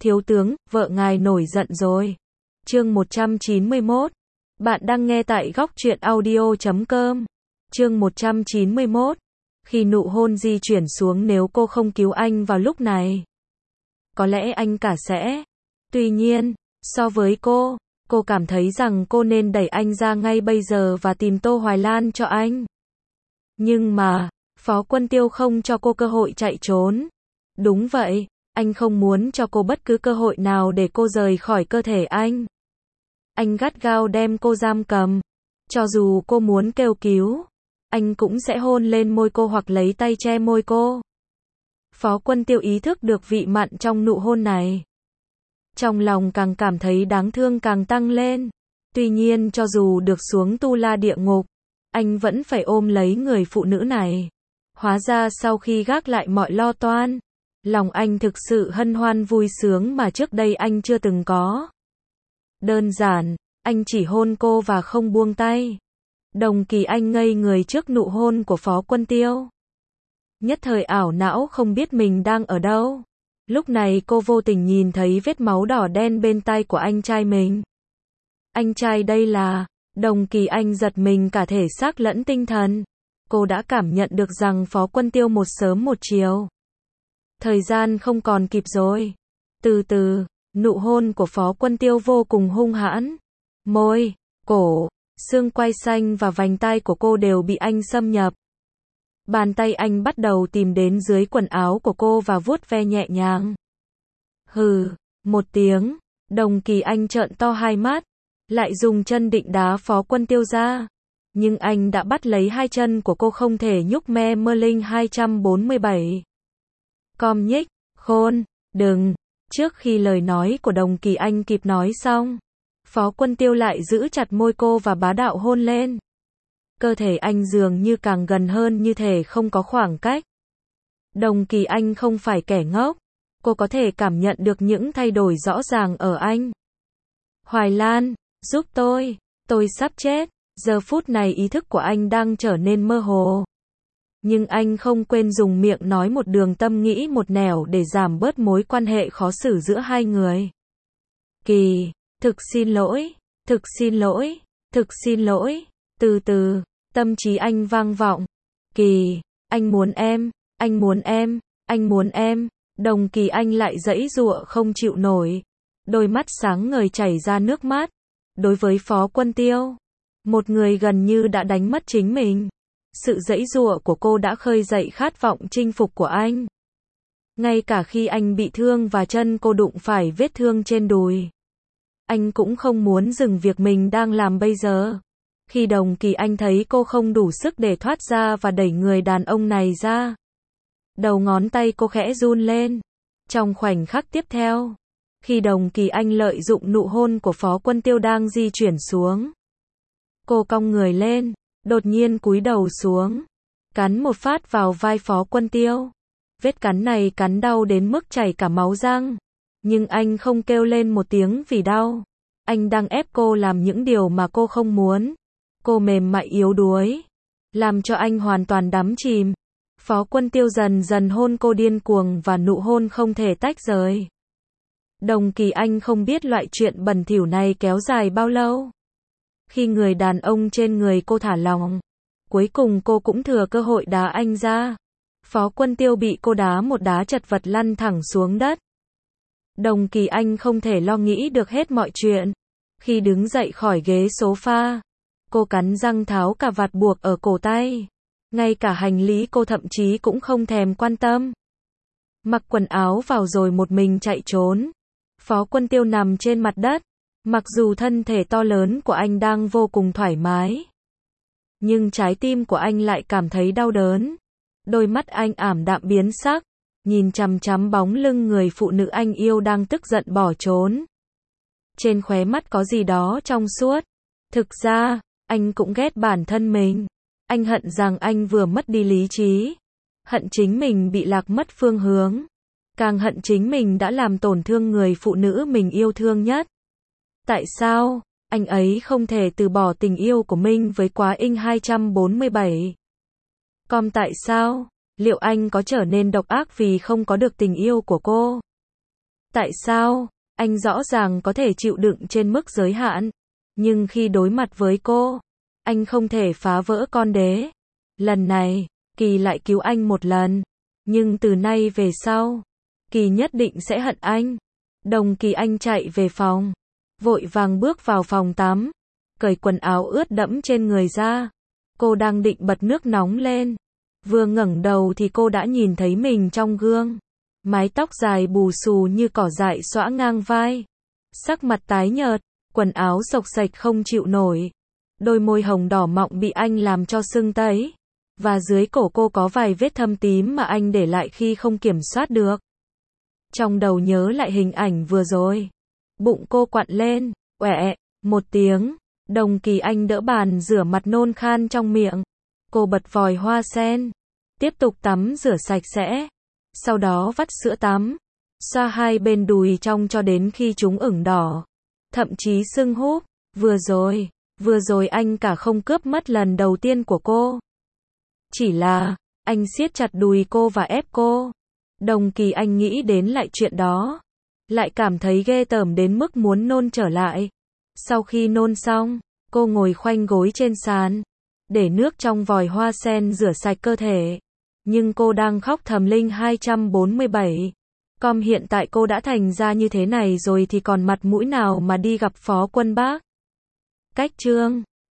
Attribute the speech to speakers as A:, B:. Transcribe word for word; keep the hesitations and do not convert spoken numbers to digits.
A: Thiếu tướng, vợ ngài nổi giận rồi. Chương một trăm chín mươi mốt. Bạn đang nghe tại góc truyện audio chấm com. Chương một trăm chín mươi mốt. Khi nụ hôn di chuyển xuống, nếu cô không cứu anh vào lúc này, có lẽ anh cả sẽ. Tuy nhiên, so với cô, cô cảm thấy rằng cô nên đẩy anh ra ngay bây giờ và tìm Tô Hoài Lan cho anh. Nhưng mà, Phó Quân Tiêu không cho cô cơ hội chạy trốn. Đúng vậy, anh không muốn cho cô bất cứ cơ hội nào để cô rời khỏi cơ thể anh. Anh gắt gao đem cô giam cầm. Cho dù cô muốn kêu cứu, anh cũng sẽ hôn lên môi cô hoặc lấy tay che môi cô. Phó Quân Tiêu ý thức được vị mặn trong nụ hôn này. Trong lòng càng cảm thấy đáng thương càng tăng lên. Tuy nhiên cho dù được xuống tu la địa ngục, anh vẫn phải ôm lấy người phụ nữ này. Hóa ra sau khi gác lại mọi lo toan, lòng anh thực sự hân hoan vui sướng mà trước đây anh chưa từng có. Đơn giản, anh chỉ hôn cô và không buông tay. Đồng Kỳ Anh ngây người trước nụ hôn của Phó Quân Tiêu. Nhất thời ảo não không biết mình đang ở đâu. Lúc này cô vô tình nhìn thấy vết máu đỏ đen bên tay của anh trai mình. Anh trai đây là... Đồng Kỳ Anh giật mình cả thể xác lẫn tinh thần. Cô đã cảm nhận được rằng Phó Quân Tiêu một sớm một chiều. Thời gian không còn kịp rồi. Từ từ, nụ hôn của Phó Quân Tiêu vô cùng hung hãn. Môi, cổ, xương quai xanh và vành tai của cô đều bị anh xâm nhập. Bàn tay anh bắt đầu tìm đến dưới quần áo của cô và vuốt ve nhẹ nhàng. Hừ, một tiếng, Đồng Kỳ Anh trợn to hai mắt, lại dùng chân định đá Phó Quân Tiêu ra. Nhưng anh đã bắt lấy hai chân của cô không thể nhúc me. Merlin hai trăm bốn mươi bảy. Com nhích, khôn, đừng. Trước khi lời nói của Đồng Kỳ Anh kịp nói xong, Phó Quân Tiêu lại giữ chặt môi cô và bá đạo hôn lên. Cơ thể anh dường như càng gần hơn, như thể không có khoảng cách. Đồng Kỳ Anh không phải kẻ ngốc. Cô có thể cảm nhận được những thay đổi rõ ràng ở anh. Hoài Lan, giúp tôi, tôi sắp chết. Giờ phút này ý thức của anh đang trở nên mơ hồ. Nhưng anh không quên dùng miệng nói một đường tâm nghĩ một nẻo để giảm bớt mối quan hệ khó xử giữa hai người. Kỳ, thực xin lỗi, thực xin lỗi, thực xin lỗi. Từ từ, tâm trí anh vang vọng. Kỳ, anh muốn em, anh muốn em, anh muốn em. Đồng Kỳ Anh lại giãy giụa không chịu nổi. Đôi mắt sáng ngời chảy ra nước mắt. Đối với Phó Quân Tiêu, một người gần như đã đánh mất chính mình, sự giãy giụa của cô đã khơi dậy khát vọng chinh phục của anh. Ngay cả khi anh bị thương và chân cô đụng phải vết thương trên đùi, anh cũng không muốn dừng việc mình đang làm bây giờ. Khi Đồng Kỳ Anh thấy cô không đủ sức để thoát ra và đẩy người đàn ông này ra, đầu ngón tay cô khẽ run lên. Trong khoảnh khắc tiếp theo, khi Đồng Kỳ Anh lợi dụng nụ hôn của Phó Quân Tiêu đang di chuyển xuống, cô cong người lên, đột nhiên cúi đầu xuống, cắn một phát vào vai Phó Quân Tiêu. Vết cắn này cắn đau đến mức chảy cả máu răng. Nhưng anh không kêu lên một tiếng vì đau. Anh đang ép cô làm những điều mà cô không muốn. Cô mềm mại yếu đuối, làm cho anh hoàn toàn đắm chìm. Phó Quân Tiêu dần dần hôn cô điên cuồng và nụ hôn không thể tách rời. Đồng Kỳ Anh không biết loại chuyện bẩn thỉu này kéo dài bao lâu. Khi người đàn ông trên người cô thả lỏng, cuối cùng cô cũng thừa cơ hội đá anh ra. Phó Quân Tiêu bị cô đá một đá chật vật lăn thẳng xuống đất. Đồng Kỳ Anh không thể lo nghĩ được hết mọi chuyện. Khi đứng dậy khỏi ghế sofa, cô cắn răng tháo cả vạt buộc ở cổ tay. Ngay cả hành lý cô thậm chí cũng không thèm quan tâm. Mặc quần áo vào rồi một mình chạy trốn. Phó Quân Tiêu nằm trên mặt đất. Mặc dù thân thể to lớn của anh đang vô cùng thoải mái, nhưng trái tim của anh lại cảm thấy đau đớn. Đôi mắt anh ảm đạm biến sắc, nhìn chằm chằm bóng lưng người phụ nữ anh yêu đang tức giận bỏ trốn. Trên khóe mắt có gì đó trong suốt. Thực ra, anh cũng ghét bản thân mình. Anh hận rằng anh vừa mất đi lý trí. Hận chính mình bị lạc mất phương hướng. Càng hận chính mình đã làm tổn thương người phụ nữ mình yêu thương nhất. Tại sao, anh ấy không thể từ bỏ tình yêu của mình với Quá Inh hai trăm bốn mươi bảy? Com tại sao? Liệu anh có trở nên độc ác vì không có được tình yêu của cô? Tại sao? Anh rõ ràng có thể chịu đựng trên mức giới hạn. Nhưng khi đối mặt với cô, anh không thể phá vỡ con đế. Lần này, Kỳ lại cứu anh một lần. Nhưng từ nay về sau, Kỳ nhất định sẽ hận anh. Đồng Kỳ anh chạy về phòng. Vội vàng bước vào phòng tắm. Cởi quần áo ướt đẫm trên người ra. Cô đang định bật nước nóng lên. Vừa ngẩng đầu thì cô đã nhìn thấy mình trong gương. Mái tóc dài bù xù như cỏ dại xõa ngang vai. Sắc mặt tái nhợt, quần áo xộc xệch không chịu nổi. Đôi môi hồng đỏ mọng bị anh làm cho sưng tấy. Và dưới cổ cô có vài vết thâm tím mà anh để lại khi không kiểm soát được. Trong đầu nhớ lại hình ảnh vừa rồi. Bụng cô quặn lên, oẹ, một tiếng. Đồng Kỳ anh đỡ bàn rửa mặt nôn khan trong miệng. Cô bật vòi hoa sen. Tiếp tục tắm rửa sạch sẽ. Sau đó vắt sữa tắm. Xoa hai bên đùi trong cho đến khi chúng ửng đỏ. Thậm chí sưng húp. Vừa rồi, vừa rồi anh cả không cướp mất lần đầu tiên của cô. Chỉ là, anh siết chặt đùi cô và ép cô. Đồng Kỳ anh nghĩ đến lại chuyện đó. Lại cảm thấy ghê tởm đến mức muốn nôn trở lại. Sau khi nôn xong, cô ngồi khoanh gối trên sàn. Để nước trong vòi hoa sen rửa sạch cơ thể. Nhưng cô đang khóc thầm linh hai trăm bốn mươi bảy. Com hiện tại cô đã thành ra như thế này rồi thì còn mặt mũi nào mà đi gặp Phó Quân Bác. Cách chương